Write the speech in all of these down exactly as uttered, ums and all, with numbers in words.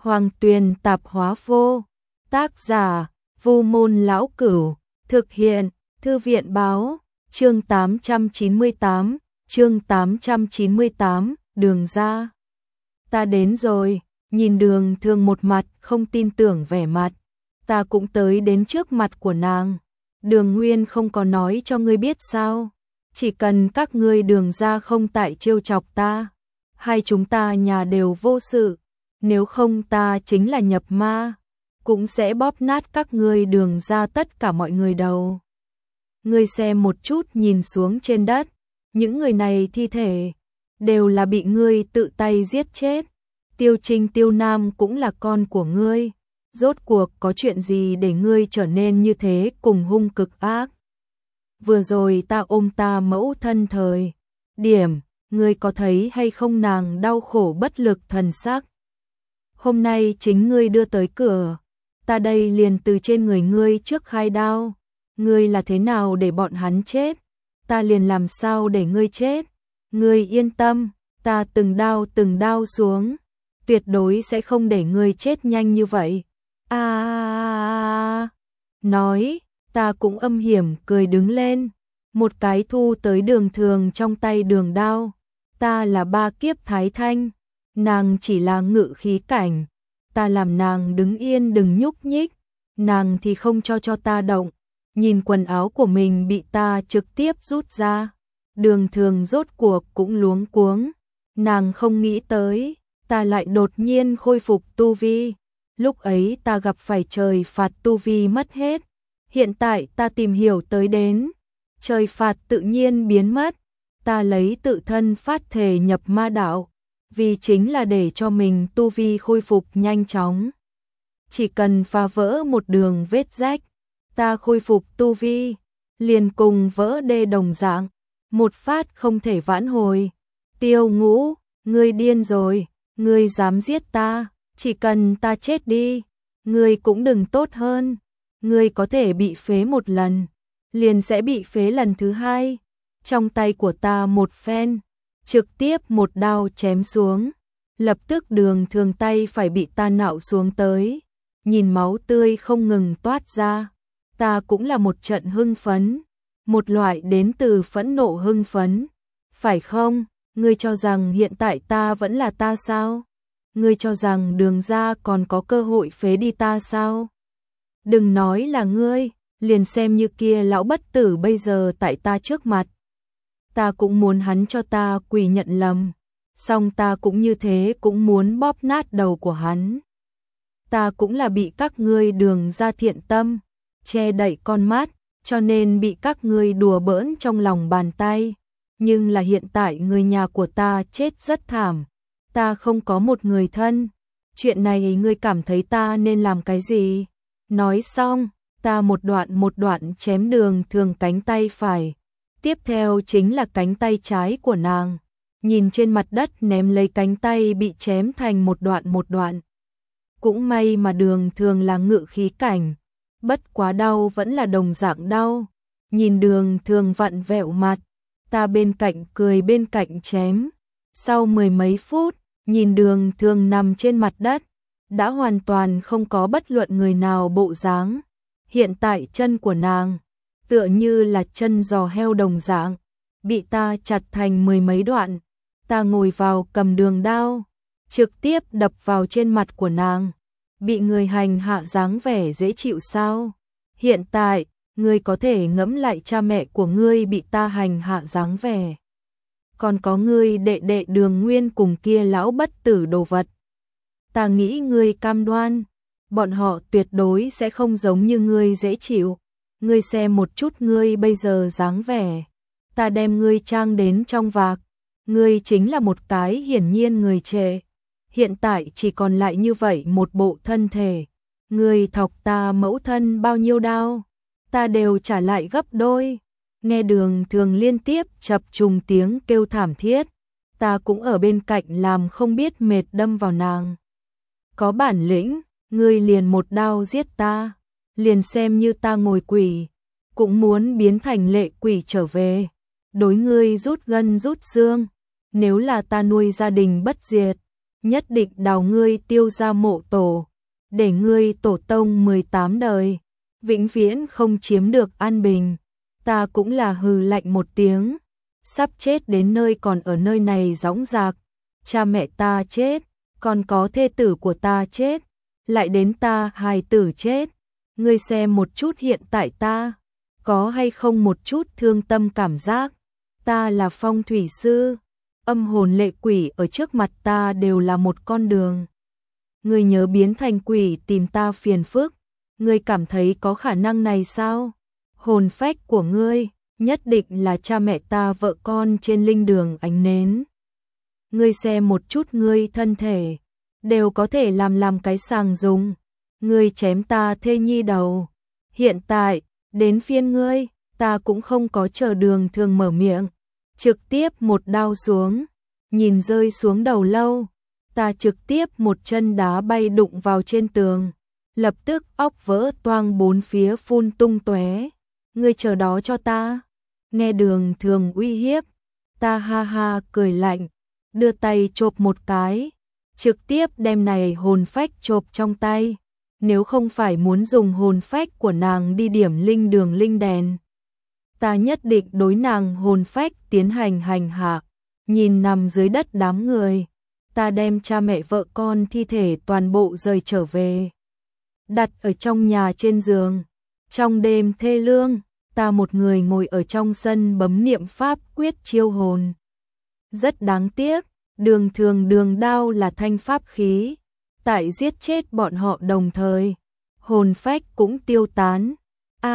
Hoàng Tuyền Tạp Hóa Vô. Tác giả: Vu Môn Lão Cửu. Thực hiện: Thư viện Báo. Chương tám trăm chín mươi tám. Chương tám trăm chín mươi tám. Đường ra. Ta đến rồi. Nhìn Đường Thường một mặt không tin tưởng vẻ mặt. Ta cũng tới đến trước mặt của nàng. Đường Nguyên không có nói cho ngươi biết sao? Chỉ cần các ngươi Đường ra không tại trêu chọc ta, hai chúng ta nhà đều vô sự. Nếu không ta chính là nhập ma, cũng sẽ bóp nát các ngươi Đường ra tất cả mọi người đầu. Ngươi xem một chút nhìn xuống trên đất, những người này thi thể đều là bị ngươi tự tay giết chết. Tiêu Trinh Tiêu Nam cũng là con của ngươi. Rốt cuộc có chuyện gì để ngươi trở nên như thế cùng hung cực ác? Vừa rồi ta ôm ta mẫu thân thời điểm, ngươi có thấy hay không nàng đau khổ bất lực thần sắc? Hôm nay chính ngươi đưa tới cửa, ta đây liền từ trên người ngươi trước khai đao. Ngươi là thế nào để bọn hắn chết, ta liền làm sao để ngươi chết. Ngươi yên tâm, ta từng đao từng đao xuống, tuyệt đối sẽ không để ngươi chết nhanh như vậy. A à, nói, ta cũng âm hiểm cười đứng lên, một cái thu tới Đường Thường trong tay đường đao. Ta là ba kiếp thái thanh, nàng chỉ là ngự khí cảnh, ta làm nàng đứng yên đừng nhúc nhích, nàng thì không cho cho ta động. Nhìn quần áo của mình bị ta trực tiếp rút ra, Đường Thường rốt cuộc cũng luống cuống, nàng không nghĩ tới, ta lại đột nhiên khôi phục tu vi. Lúc ấy ta gặp phải trời phạt tu vi mất hết, hiện tại ta tìm hiểu tới đến, trời phạt tự nhiên biến mất, ta lấy tự thân phát thể nhập ma đạo, vì chính là để cho mình tu vi khôi phục nhanh chóng. Chỉ cần phá vỡ một đường vết rách, ta khôi phục tu vi, liền cùng vỡ đê đồng dạng, một phát không thể vãn hồi. Tiêu Ngũ, ngươi điên rồi, ngươi dám giết ta? Chỉ cần ta chết đi, ngươi cũng đừng tốt hơn. Ngươi có thể bị phế một lần, liền sẽ bị phế lần thứ hai. Trong tay của ta một phen, trực tiếp một đao chém xuống, lập tức Đường Thường tay phải bị ta nạo xuống tới, nhìn máu tươi không ngừng toát ra. Ta cũng là một trận hưng phấn, một loại đến từ phẫn nộ hưng phấn. Phải không? Ngươi cho rằng hiện tại ta vẫn là ta sao? Ngươi cho rằng Đường ra còn có cơ hội phế đi ta sao? Đừng nói là ngươi, liền xem như kia lão bất tử bây giờ tại ta trước mặt, ta cũng muốn hắn cho ta quỳ nhận lầm, song ta cũng như thế cũng muốn bóp nát đầu của hắn. Ta cũng là bị các ngươi Đường ra thiện tâm che đậy con mắt, cho nên bị các ngươi đùa bỡn trong lòng bàn tay. Nhưng là hiện tại người nhà của ta chết rất thảm, ta không có một người thân. Chuyện này ngươi cảm thấy ta nên làm cái gì? Nói xong, ta một đoạn một đoạn chém Đường Thường cánh tay phải. Tiếp theo chính là cánh tay trái của nàng. Nhìn trên mặt đất ném lấy cánh tay bị chém thành một đoạn một đoạn. Cũng may mà Đường Thường là ngự khí cảnh, bất quá đau vẫn là đồng dạng đau. Nhìn Đường Thường vặn vẹo mặt, ta bên cạnh cười bên cạnh chém. Sau mười mấy phút, nhìn Đường Thường nằm trên mặt đất, đã hoàn toàn không có bất luận người nào bộ dáng. Hiện tại chân của nàng tựa như là chân giò heo đồng dạng, bị ta chặt thành mười mấy đoạn. Ta ngồi vào cầm đường đao, trực tiếp đập vào trên mặt của nàng. Bị người hành hạ dáng vẻ dễ chịu sao? Hiện tại, ngươi có thể ngẫm lại cha mẹ của ngươi bị ta hành hạ dáng vẻ. Còn có ngươi đệ đệ Đường Nguyên cùng kia lão bất tử đồ vật. Ta nghĩ ngươi cam đoan, bọn họ tuyệt đối sẽ không giống như ngươi dễ chịu. Ngươi xem một chút ngươi bây giờ dáng vẻ, ta đem ngươi trang đến trong vạc, ngươi chính là một cái hiển nhiên người trẻ. Hiện tại chỉ còn lại như vậy một bộ thân thể. Ngươi thọc ta mẫu thân bao nhiêu đao, ta đều trả lại gấp đôi. Nghe Đường Thường liên tiếp chập trùng tiếng kêu thảm thiết, ta cũng ở bên cạnh làm không biết mệt đâm vào nàng. Có bản lĩnh, ngươi liền một đao giết ta, liền xem như ta ngồi quỷ, cũng muốn biến thành lệ quỷ trở về. Đối ngươi rút gân rút xương, nếu là ta nuôi gia đình bất diệt, nhất định đào ngươi Tiêu gia mộ tổ, để ngươi tổ tông mười tám đời, vĩnh viễn không chiếm được an bình. Ta cũng là hừ lạnh một tiếng, sắp chết đến nơi còn ở nơi này dõng dạc, cha mẹ ta chết, còn có thê tử của ta chết, lại đến ta hài tử chết, ngươi xem một chút hiện tại ta, có hay không một chút thương tâm cảm giác, ta là phong thủy sư, âm hồn lệ quỷ ở trước mặt ta đều là một con đường. Ngươi nhớ biến thành quỷ tìm ta phiền phức, ngươi cảm thấy có khả năng này sao? Hồn phách của ngươi nhất định là cha mẹ ta vợ con trên linh đường ánh nến. Ngươi xem một chút ngươi thân thể, đều có thể làm làm cái sàng dùng. Ngươi chém ta thê nhi đầu. Hiện tại, đến phiên ngươi, ta cũng không có chờ Đường Thường mở miệng. Trực tiếp một đao xuống, nhìn rơi xuống đầu lâu. Ta trực tiếp một chân đá bay đụng vào trên tường. Lập tức óc vỡ toang bốn phía phun tung tóe. Ngươi chờ đó cho ta. Nghe Đường Thường uy hiếp, ta ha ha cười lạnh, đưa tay chộp một cái, trực tiếp đem này hồn phách chộp trong tay. Nếu không phải muốn dùng hồn phách của nàng đi điểm linh đường linh đèn, ta nhất định đối nàng hồn phách tiến hành hành hạ. Nhìn nằm dưới đất đám người, ta đem cha mẹ vợ con thi thể toàn bộ rời trở về, đặt ở trong nhà trên giường. Trong đêm thê lương, ta một người ngồi ở trong sân bấm niệm pháp quyết chiêu hồn. Rất đáng tiếc, Đường Thường đường đao là thanh pháp khí, tại giết chết bọn họ đồng thời, hồn phách cũng tiêu tán. A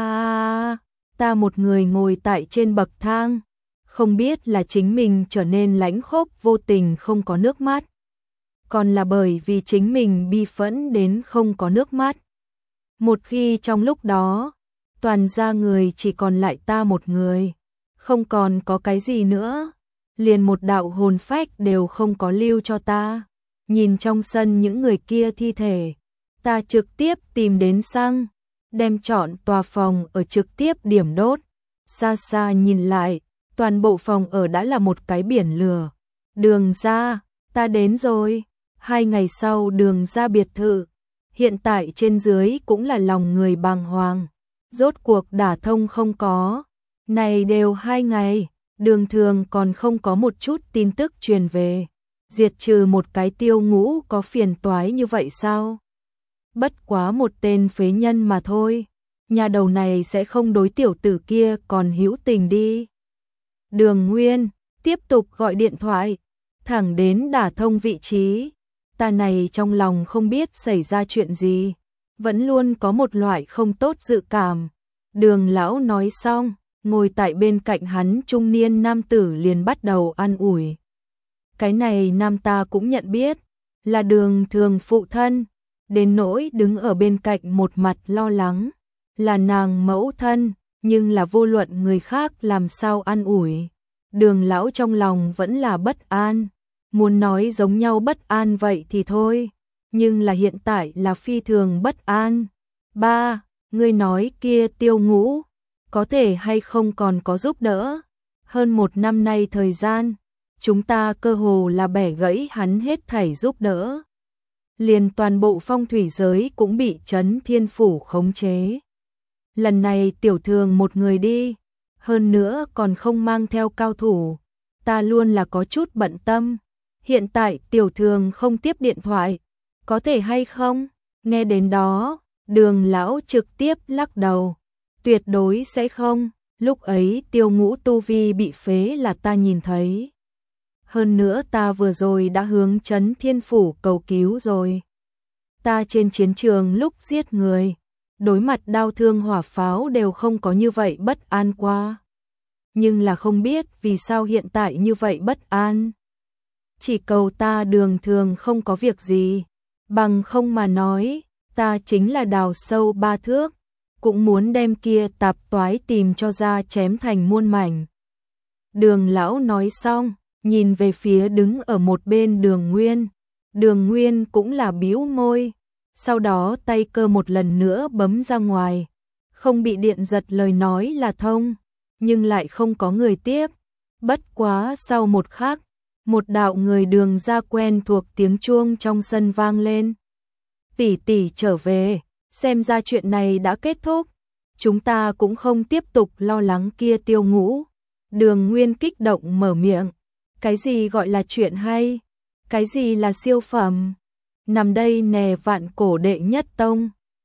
à, ta một người ngồi tại trên bậc thang, không biết là chính mình trở nên lãnh khốc vô tình không có nước mắt, còn là bởi vì chính mình bi phẫn đến không có nước mắt. Một khi trong lúc đó, toàn gia người chỉ còn lại ta một người, không còn có cái gì nữa, liền một đạo hồn phách đều không có lưu cho ta. Nhìn trong sân những người kia thi thể, ta trực tiếp tìm đến xăng, đem trọn tòa phòng ở trực tiếp điểm đốt. Xa xa nhìn lại, toàn bộ phòng ở đã là một cái biển lửa. Đường gia, ta đến rồi. Hai ngày sau Đường gia biệt thự, hiện tại trên dưới cũng là lòng người bàng hoàng. Rốt cuộc đả thông không có. Này đều hai ngày, Đường Thường còn không có một chút tin tức truyền về. Diệt trừ một cái Tiêu Ngũ có phiền toái như vậy sao? Bất quá một tên phế nhân mà thôi. Nhà đầu này sẽ không đối tiểu tử kia còn hữu tình đi. Đường Nguyên tiếp tục gọi điện thoại, thẳng đến đả thông vị trí. Ta này trong lòng không biết xảy ra chuyện gì, vẫn luôn có một loại không tốt dự cảm. Đường lão nói xong, ngồi tại bên cạnh hắn trung niên nam tử liền bắt đầu an ủi. Cái này nam ta cũng nhận biết, là Đường Thường phụ thân, đến nỗi đứng ở bên cạnh một mặt lo lắng, là nàng mẫu thân, nhưng là vô luận người khác làm sao an ủi. Đường lão trong lòng vẫn là bất an, muốn nói giống nhau bất an vậy thì thôi, nhưng là hiện tại là phi thường bất an. Ba, ngươi nói kia Tiêu Ngũ, có thể hay không còn có giúp đỡ? Hơn một năm nay thời gian, chúng ta cơ hồ là bẻ gãy hắn hết thảy giúp đỡ. Liền toàn bộ phong thủy giới cũng bị Trấn Thiên Phủ khống chế. Lần này Tiểu Thường một người đi, hơn nữa còn không mang theo cao thủ, ta luôn là có chút bận tâm. Hiện tại Tiểu Thường không tiếp điện thoại, có thể hay không? Nghe đến đó, Đường lão trực tiếp lắc đầu, tuyệt đối sẽ không, lúc ấy Tiêu Ngũ tu vi bị phế là ta nhìn thấy. Hơn nữa ta vừa rồi đã hướng Trấn Thiên Phủ cầu cứu rồi. Ta trên chiến trường lúc giết người, đối mặt đao thương hỏa pháo đều không có như vậy bất an qua. Nhưng là không biết vì sao hiện tại như vậy bất an. Chỉ cầu ta Đường Thường không có việc gì, bằng không mà nói, ta chính là đào sâu ba thước, cũng muốn đem kia tạp toái tìm cho ra chém thành muôn mảnh. Đường lão nói xong, nhìn về phía đứng ở một bên Đường Nguyên. Đường Nguyên cũng là bĩu môi, sau đó tay cơ một lần nữa bấm ra ngoài, không bị điện giật lời nói là thông, nhưng lại không có người tiếp. Bất quá sau một khắc, Một đạo người đường ra quen thuộc tiếng chuông trong sân vang lên. Tỷ tỷ trở về, xem ra chuyện này đã kết thúc. Chúng ta cũng không tiếp tục lo lắng kia Tiêu Ngũ. Đường Nguyên kích động mở miệng. Cái gì gọi là chuyện hay? Cái gì là siêu phẩm? Nằm đây nè vạn cổ đệ nhất tông.